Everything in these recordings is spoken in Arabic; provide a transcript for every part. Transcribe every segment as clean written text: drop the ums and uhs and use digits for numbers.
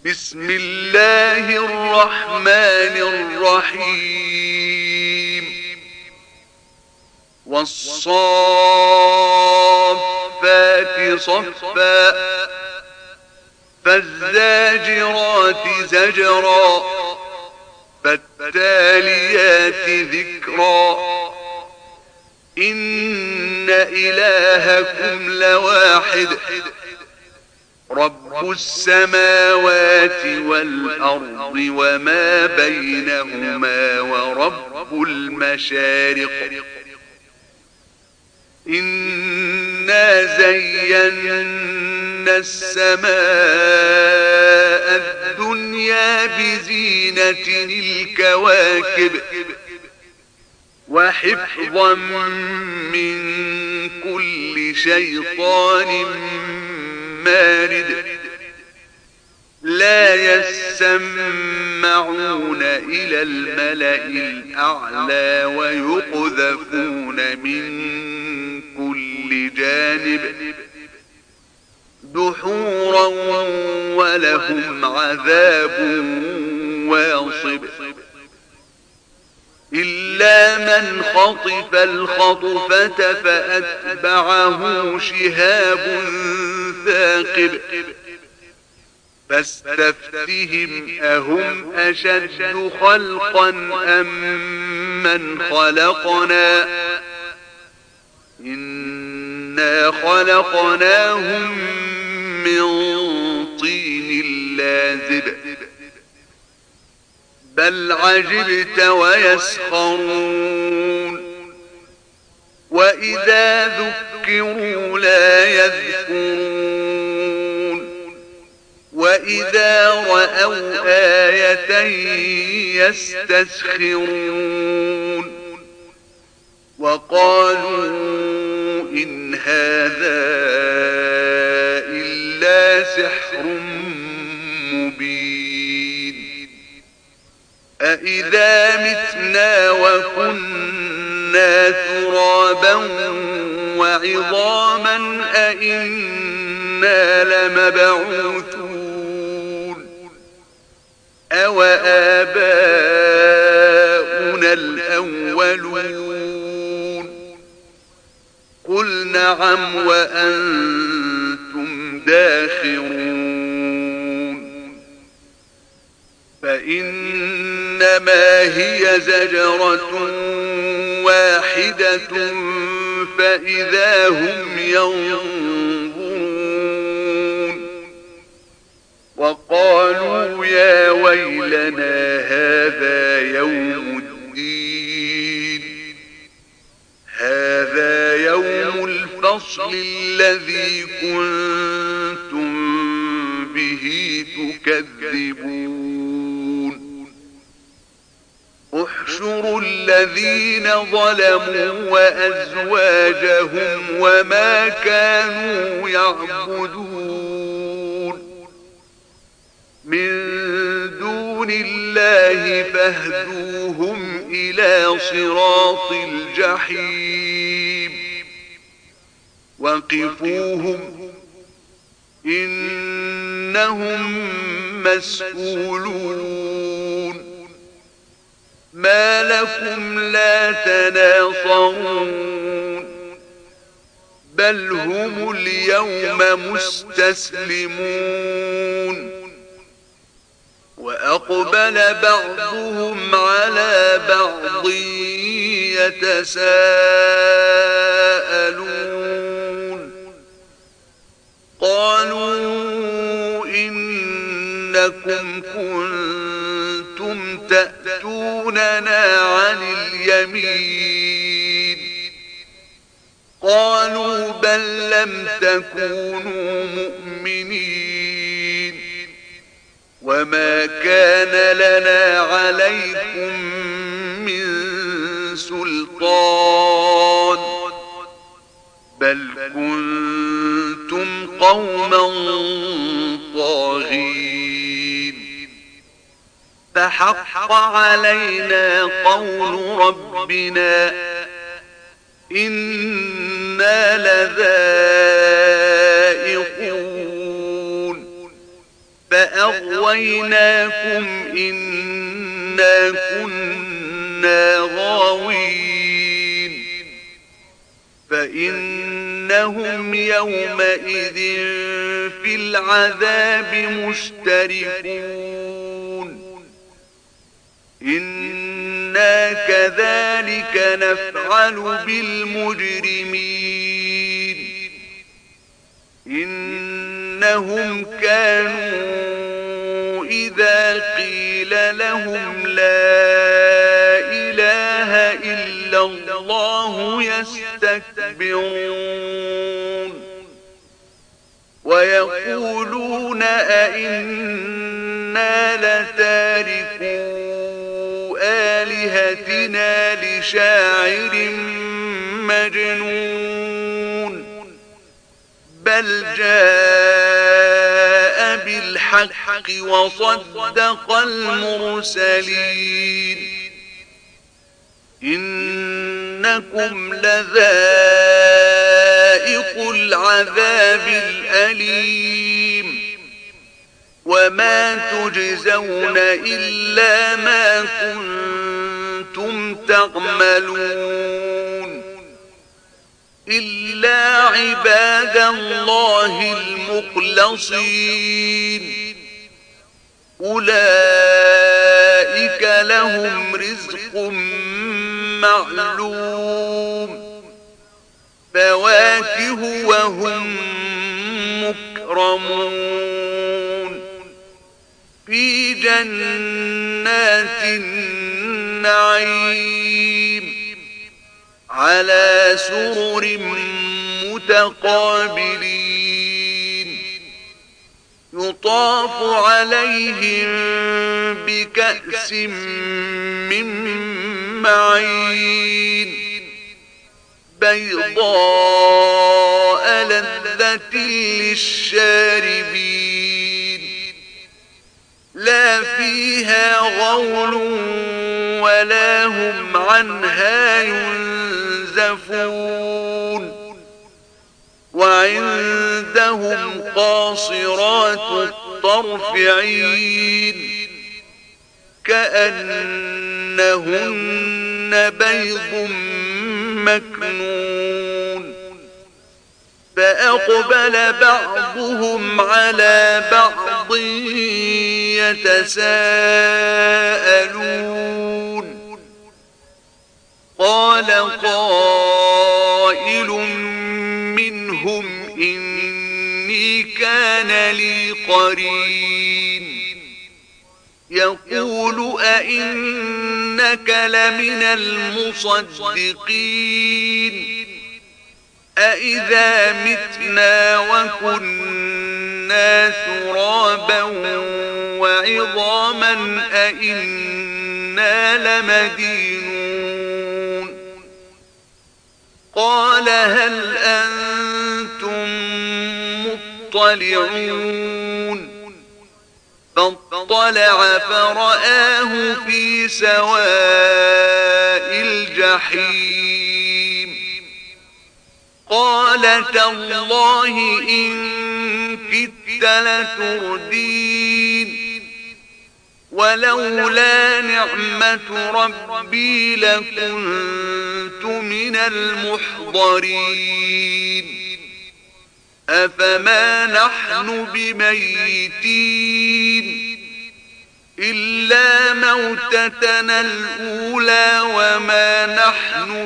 بسم الله الرحمن الرحيم والصافات صفا فالزاجرات زجرا فالتاليات ذكرا إن إلهكم لواحد رب السماوات والأرض وما بينهما ورب المشارق إنا زينا السماء الدنيا بزينة الكواكب وحفظا من كل شيطان مارد لا يسمعون إلى الملأ الأعلى ويقذفون من كل جانب دحورا ولهم عذاب واصب إلا من خطف الخطفة فأتبعه شهاب ثاقب فاستفتهم أهم أشد خلقا أم من خلقنا إنا خلقناهم من طين لازب بل عجبت ويسخرون وإذا ذكروا لا يذكرون وإذا رأوا آية يستسخرون وقالوا إن هذا إلا سحر مبين أإذا متنا وكنا ترابا وعظاما أإنا لمبعوثون أو آباؤنا الأولون قل نعم وأنتم داخرون فإنما هي زجرة واحدة فإذا هم ينظرون وقالوا يا ويلنا هذا يوم الدين هذا يوم الفصل الذي كنتم به تكذبون احشروا الذين ظلموا وأزواجهم وما كانوا يعبدون من دون الله فاهدوهم إلى صراط الجحيم وقفوهم إنهم مسؤولون ما لكم لا تناصرون بل هم اليوم مستسلمون وأقبل بعضهم على بعض يتساءلون قالوا إنكم كنتم تأتوننا عن اليمين قالوا بل لم تكونوا مؤمنين وما كان لنا عليكم من سلطان بل كنتم قوما طاغين فحق علينا قول ربنا إنا لذائقون فأغويناكم إنا كنا غاوين فإنهم يومئذ في العذاب مشتركون إنا كذلك نفعل بالمجرمين إنهم كانوا إذا قيل لهم لا إله إلا الله يستكبرون ويقولون أئنا لتاركو آلهتنا لشاعر مجنون بل جاء بالحق وصدق المرسلين إنكم لذائق العذاب الأليم وما تجزون إلا ما كنتم تعملون إلا عباد الله المخلصين أولئك لهم رزق معلوم فواكه وهم مكرمون في جنات النعيم على سرر متقابلين يطاف عليهم بكأس من معين بيضاء لذة للشاربين لا فيها غول ولا هم عنها ينزفون وعندهم قاصرات الطرف عين كأنهن بيض مكنون فأقبل بعضهم على بعض يتساءلون قال قائل منهم إني كان لي قرين يقول أئنك لمن المصدقين أئذا متنا وكنا ترابا وعظاما أئنا لمدينون قال هل أنتم مطلعون فاطلع فرآه في سواء الجحيم قال تالله إن كدت لتردين ولولا نعمة ربي لكنت من المحضرين أفما نحن بميتين إلا موتتنا الأولى وما نحن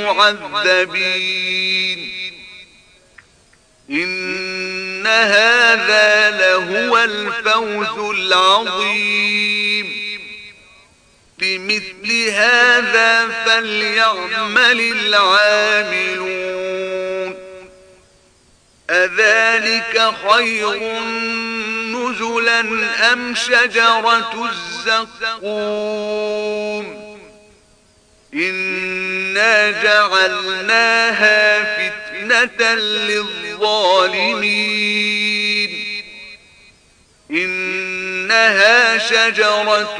بمعذبين إن هذا لهو الفوز العظيم لمثل هذا فليعمل العاملون أذلك خير نزلا أم شجرة الزقوم إنا جعلناها فتنة للظالمين إنها شجرة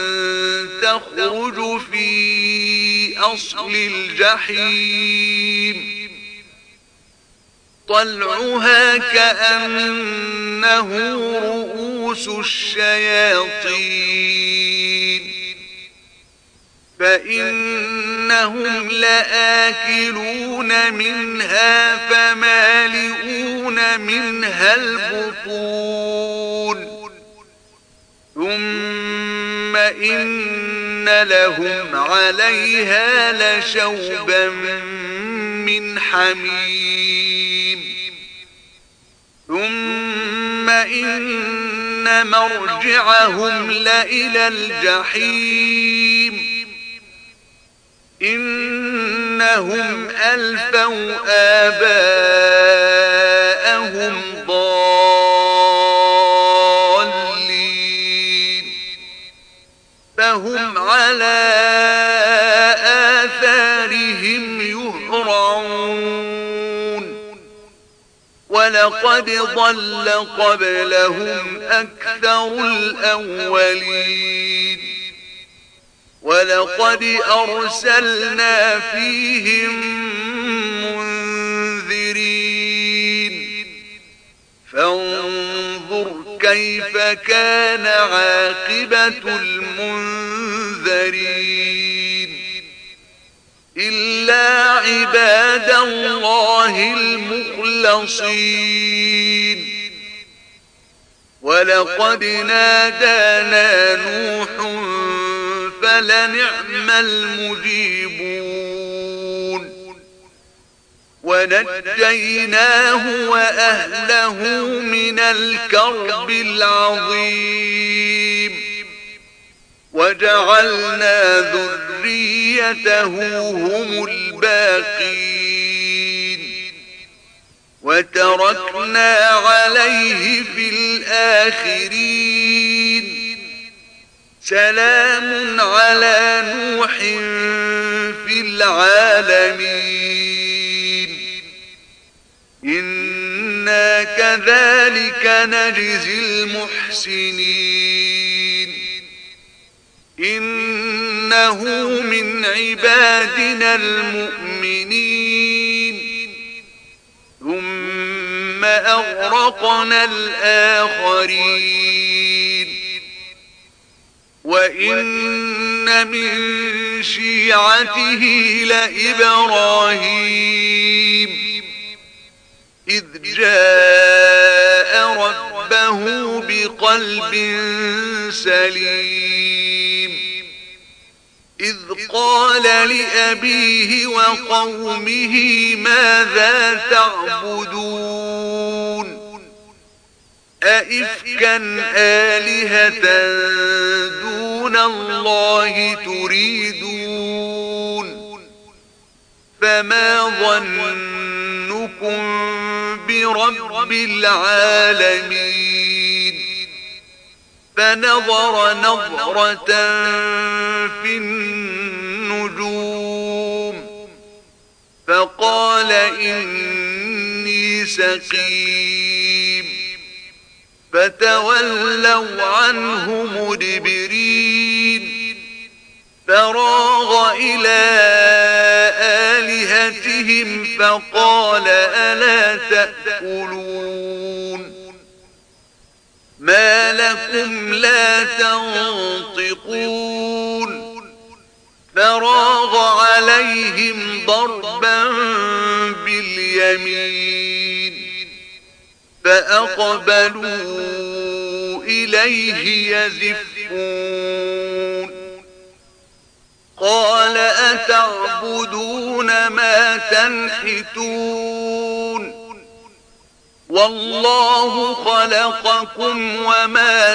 تخرج في أصل الجحيم طلعها كأنه رؤوس رؤوس الشياطين فإنهم لآكلون منها فمالئون منها البطون ثم إن لهم عليها لشوبا من حميم ثم إن مرجعهم لإلى الجحيم إنهم ألفوا آباءهم ضالين فهم على آثارهم يهرعون ولقد ضل قبلهم أكثر الأولين ولقد أرسلنا فيهم منذرين فانظر كيف كان عاقبة المنذرين إلا عباد الله المخلصين ولقد نادانا نوح فلنعم المجيبون ونجيناه وأهله من الكرب العظيم وجعلنا ذريته هم الباقين وتركنا عليه في الآخرين سلام على نوح في العالمين إنا كذلك نجزي المحسنين إنه من عبادنا المؤمنين ثم أغرقنا الآخرين وإن من شيعته لإبراهيم إذ جاء ربه بقلب سليم إذ قال لأبيه وقومه ماذا تعبدون أئفكا آلهة دون الله تريدون فما ظنكم برب العالمين فنظر نظرة في النجوم فقال إني سقيم فتولوا عنه مدبرين فراغ إلى آلهتهم فقال ألا تأكلون ما لكم لا تنطقون فراغ عليهم ضربا باليمين فأقبلوا إليه يزفون قال أتعبدون ما تنحتون والله خلقكم وما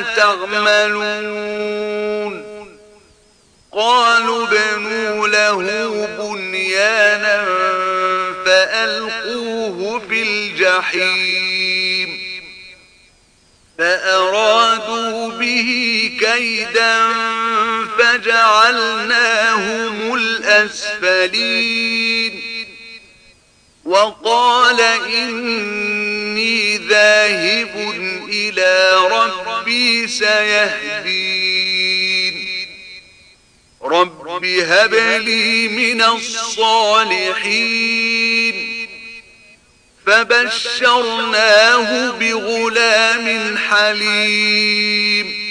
تعملون قالوا ابنوا له بنيانا فألقوه في الجحيم فأرادوا به كيدا فجعلناهم الأسفلين وقال إني ذاهب إلى ربي سيهدين رب هب لي من الصالحين فبشرناه بغلام حليم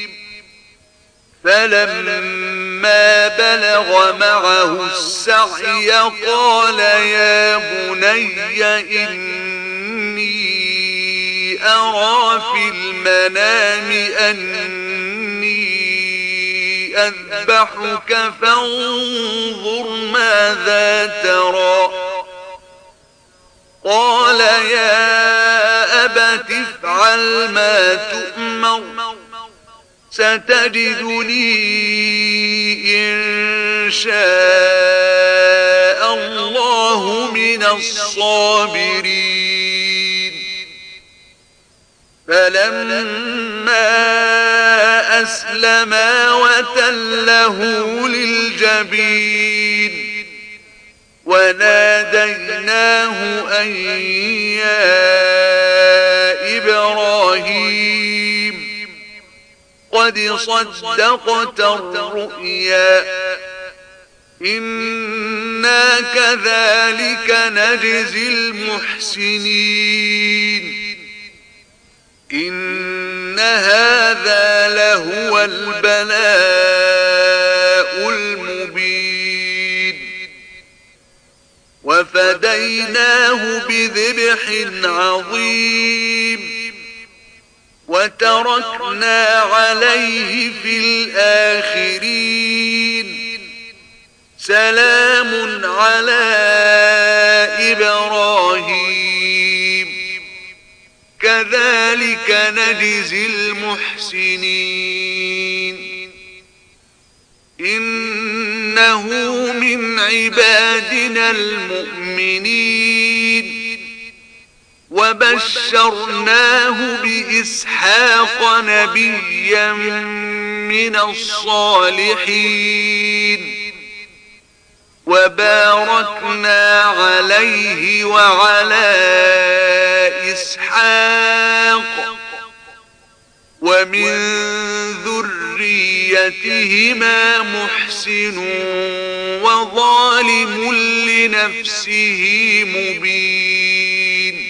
فلما بلغ معه السعي قال يا بني إني أرى في المنام أني أذبحك فانظر ماذا ترى قال يا أبت افعل ما تؤمر ستجدني إن شاء الله من الصابرين فلما أسلما وتله للجبين وناديناه أن يا إبراهيم قد صدقت الرؤيا إنا كذلك نجزي المحسنين إن هذا لهو البلاء المبين وفديناه بذبح عظيم وتركنا عليه في الآخرين سلام على إبراهيم كذلك نجزي المحسنين إنه من عبادنا المؤمنين وبشرناه بإسحاق نبيا من الصالحين وباركنا عليه وعلى إسحاق ومن ذريتهما محسن وظالم لنفسه مبين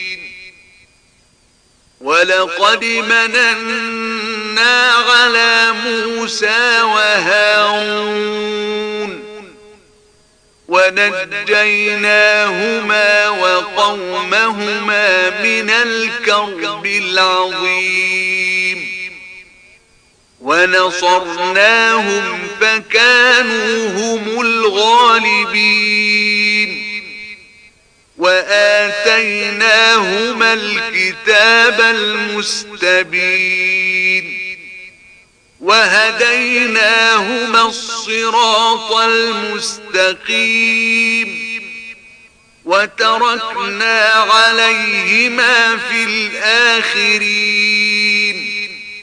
ولقد مننا على موسى وهارون ونجيناهما وقومهما من الكرب العظيم ونصرناهم فكانوا هم الغالبين وآتيناهما الكتاب المستبين وهديناهما الصراط المستقيم وتركنا عليهما في الآخرين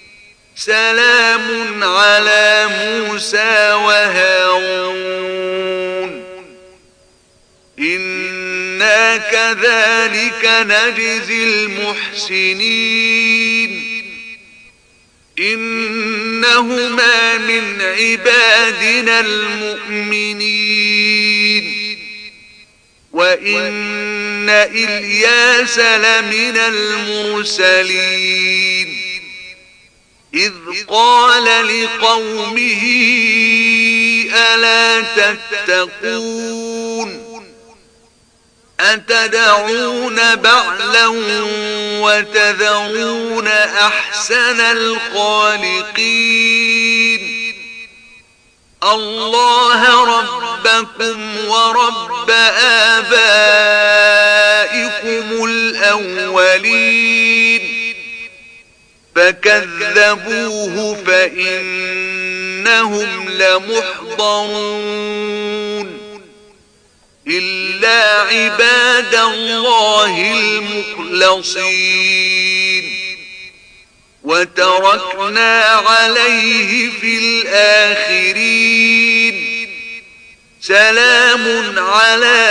سلام على موسى وهارون إنا كذلك نجزي المحسنين إنهما من عبادنا المؤمنين وإن إلياس لمن المرسلين إذ قال لقومه ألا تتقون أتدعون بعلا وتذرون أحسن الخالقين الله ربكم ورب آبائكم الأولين فكذبوه فإنهم لمحضرون إلا عباد الله المخلصين وتركنا عليه في الآخرين سلام على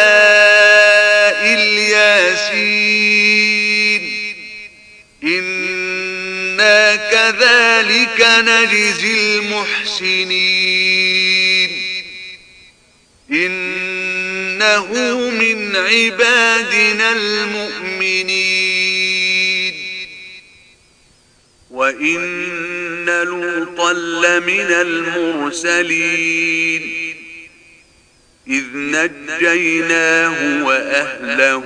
الياسين إنا كذلك نجزي المحسنين إنه من عبادنا المؤمنين وإن لوطا لمن المرسلين إذ نجيناه وأهله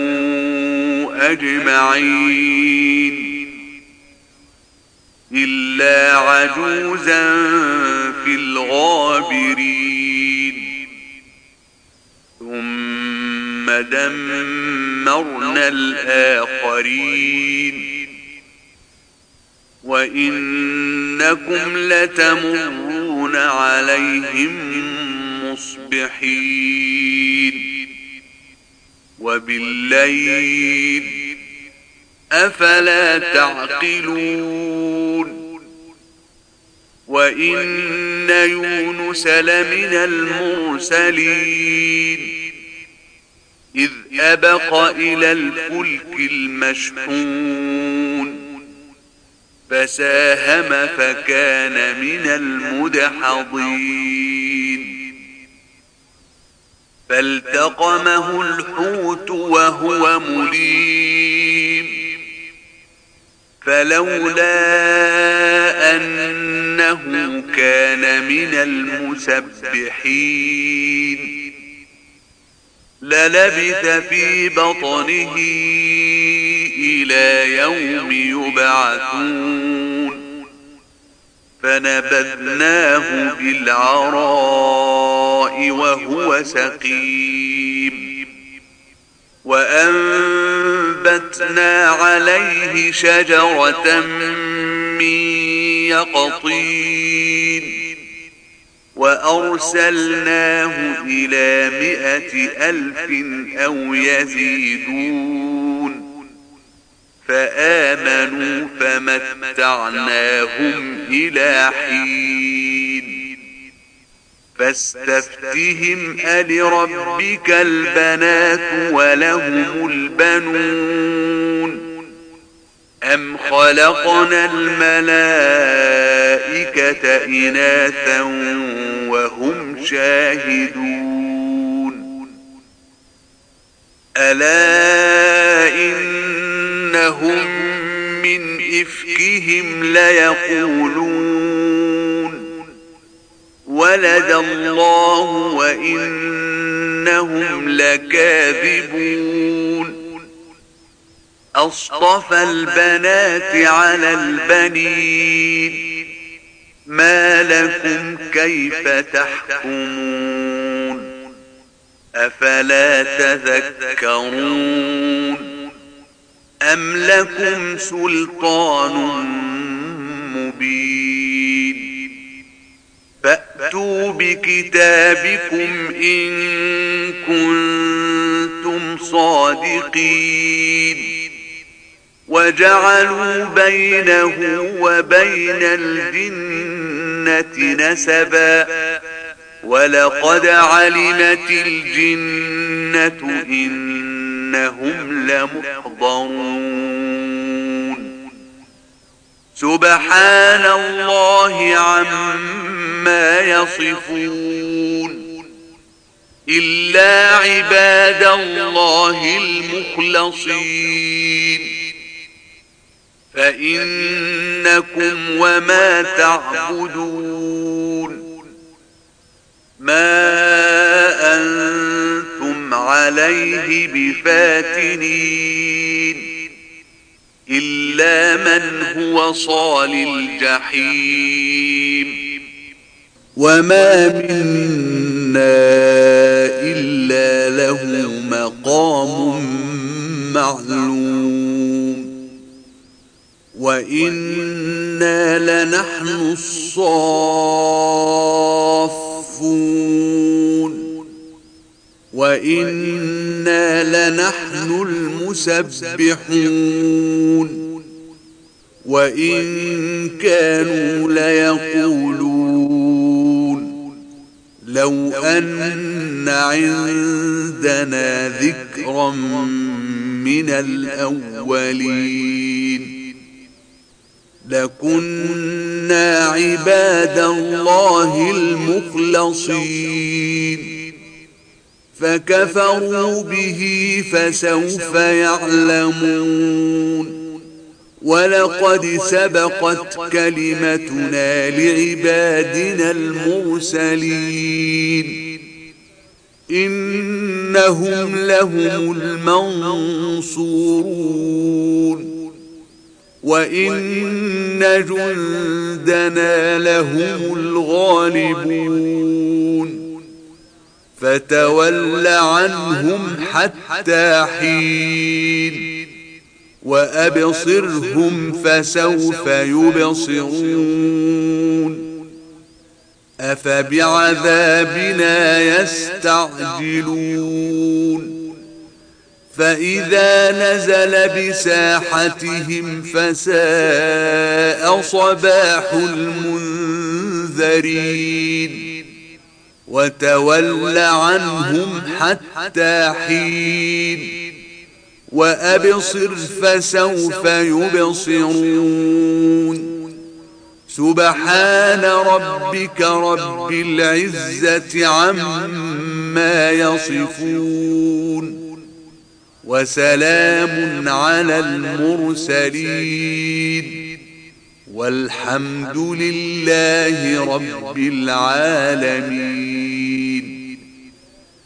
أجمعين إلا عجوزا في الغابرين ثم دمرنا الآخرين وإنكم لتمرون عليهم مصبحين وبالليل أفلا تعقلون وإن يونس لمن المرسلين إذ أبق إلى الفلك المشحون فساهم فكان من المدحضين فالتقمه الحوت وهو مليم فلولا أنه كان من المسبحين للبث في بطنه إلى يوم يبعثون فنبذناه بالعراء وهو سقيم وأنبتنا عليه شجرة من يقطين وأرسلناه إلى 100,000 أو يزيدون فآمنوا فمتعناهم إلى حين فاستفتهم ألربك البنات ولهم البنون أم خلقنا الملائكة إناثا وهم شاهدون ألا إنهم من إفكهم ليقولون ولد الله وإنهم لكاذبون أصطفى البنات على البنين ما لكم كيف تحكمون أفلا تذكرون أم لكم سلطان مبين فأتوا بكتابكم إن كنتم صادقين وجعلوا بينه وبين الجنة نسبا ولقد علمت الجنة إنهم لمحضرون سبحان الله عما يصفون إلا عباد الله المخلصين فإنكم وما تعبدون ما أنتم عليه بفاتنين إلا من هو صال الجحيم وما منا إلا له مقام معلوم وإنا لنحن الصافون وإنا لنحن المسبحون وإن كانوا ليقولون لو أن عندنا ذكرا من الأولين لكنا عباد الله المخلصين فكفروا به فسوف يعلمون ولقد سبقت كلمتنا لعبادنا المرسلين إنهم لهم المنصورون وإن جندنا لهم الغالبون فتول عنهم حتى حين وأبصرهم فسوف يبصرون أفبعذابنا يستعجلون فإذا نزل بساحتهم فساء صباح المنذرين وتول عنهم حتى حين وأبصر فسوف يبصرون سبحان ربك رب العزة عما يصفون وسلام على المرسلين والحمد لله رب العالمين.